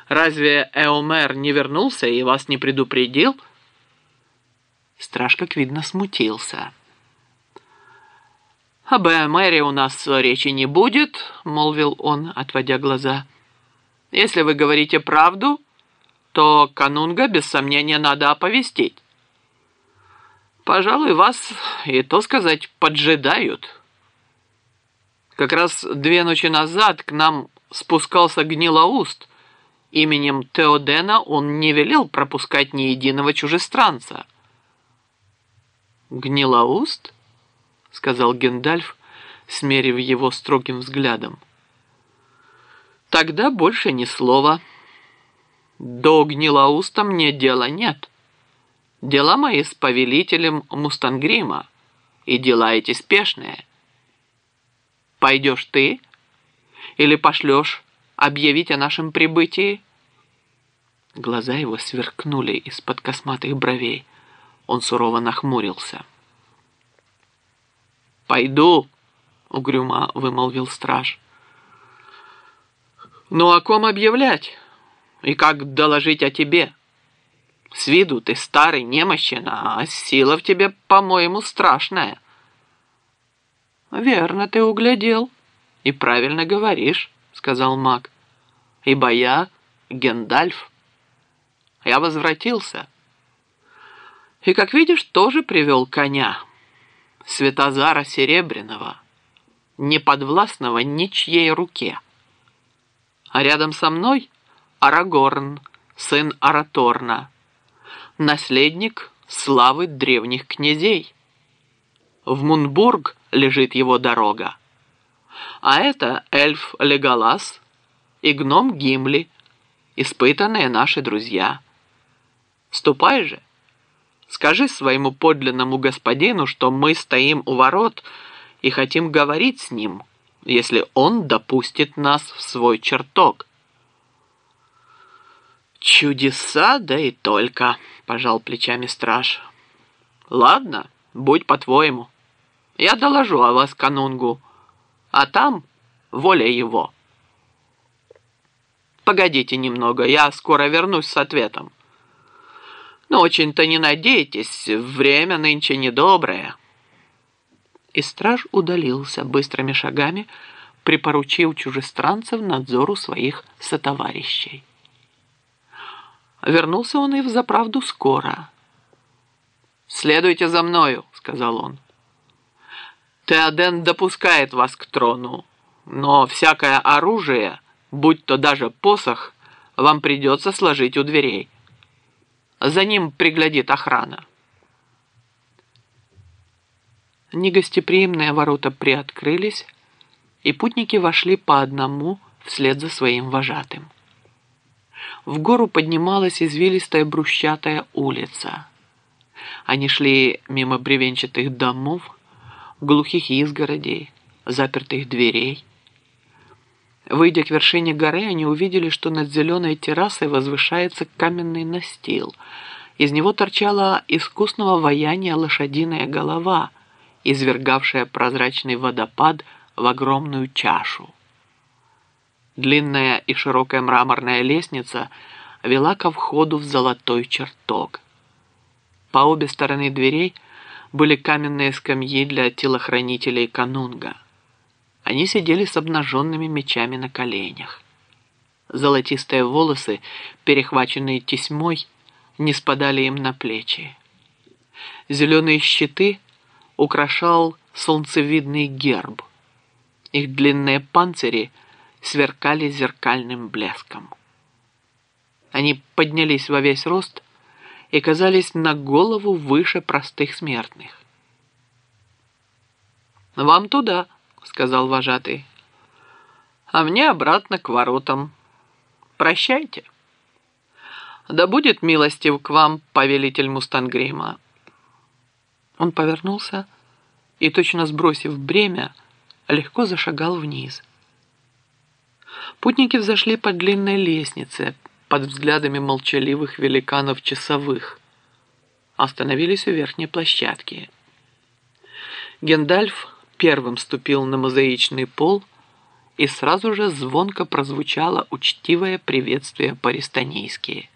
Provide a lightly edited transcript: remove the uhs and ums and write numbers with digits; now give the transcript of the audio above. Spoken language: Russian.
Разве Эомер не вернулся и вас не предупредил?» Страж, как видно, смутился. «Об Эомере у нас речи не будет», — молвил он, отводя глаза. «Если вы говорите правду, то Канунга, без сомнения, надо оповестить. Пожалуй, вас, и то сказать, поджидают. Как раз 2 ночи назад к нам спускался Гнилоуст. Именем Теодена он не велел пропускать ни единого чужестранца». «Гнилоуст?» — сказал Гендальф, смерив его строгим взглядом. «Тогда больше ни слова. До Гнилоуста мне дела нет. Дела мои с повелителем Мустангрима, и дела эти спешные. Пойдешь ты или пошлешь объявить о нашем прибытии?» Глаза его сверкнули из-под косматых бровей. Он сурово нахмурился. «Пойду», — угрюмо вымолвил страж. «Ну, о ком объявлять? И как доложить о тебе? С виду ты старый, немощен, а сила в тебе, по-моему, страшная». «Верно ты углядел и правильно говоришь», — сказал маг. «Ибо я Гендальф. Я возвратился. И, как видишь, тоже привел коня, Светозара Серебряного, не подвластного ничьей руке. А рядом со мной Арагорн, сын Араторна, наследник славы древних князей. В Мунбург лежит его дорога. А это эльф Леголас и гном Гимли, испытанные наши друзья. Ступай же, скажи своему подлинному господину, что мы стоим у ворот и хотим говорить с ним, если он допустит нас в свой чертог». «Чудеса, да и только», — пожал плечами страж. «Ладно, будь по-твоему. Я доложу о вас Канунгу, а там воля его. Погодите немного, я скоро вернусь с ответом. Но очень-то не надейтесь, время нынче недоброе». И страж удалился быстрыми шагами, припоручив чужестранцев надзору своих сотоварищей. Вернулся он и взаправду скоро. «Следуйте за мною», — сказал он. «Теоден допускает вас к трону, но всякое оружие, будь то даже посох, вам придется сложить у дверей. За ним приглядит охрана». Негостеприимные ворота приоткрылись, и путники вошли по одному вслед за своим вожатым. В гору поднималась извилистая брусчатая улица. Они шли мимо бревенчатых домов, глухих изгородей, запертых дверей. Выйдя к вершине горы, они увидели, что над зеленой террасой возвышается каменный настил. Из него торчала искусного ваяния лошадиная голова, извергавшая прозрачный водопад в огромную чашу. Длинная и широкая мраморная лестница вела ко входу в золотой чертог. По обе стороны дверей были каменные скамьи для телохранителей Канунга. Они сидели с обнаженными мечами на коленях. Золотистые волосы, перехваченные тесьмой, не спадали им на плечи. Зеленые щиты украшал солнцевидный герб. Их длинные панцири сверкали зеркальным блеском. Они поднялись во весь рост и казались на голову выше простых смертных. «Вам туда», — сказал вожатый, — «а мне обратно к воротам. Прощайте. Да будет милостив к вам повелитель Мустангрима». Он повернулся и, точно сбросив бремя, легко зашагал вниз. Путники взошли по длинной лестнице под взглядами молчаливых великанов-часовых. Остановились у верхней площадки. Гендальф первым ступил на мозаичный пол и сразу же звонко прозвучало учтивое приветствие по-рестанийски.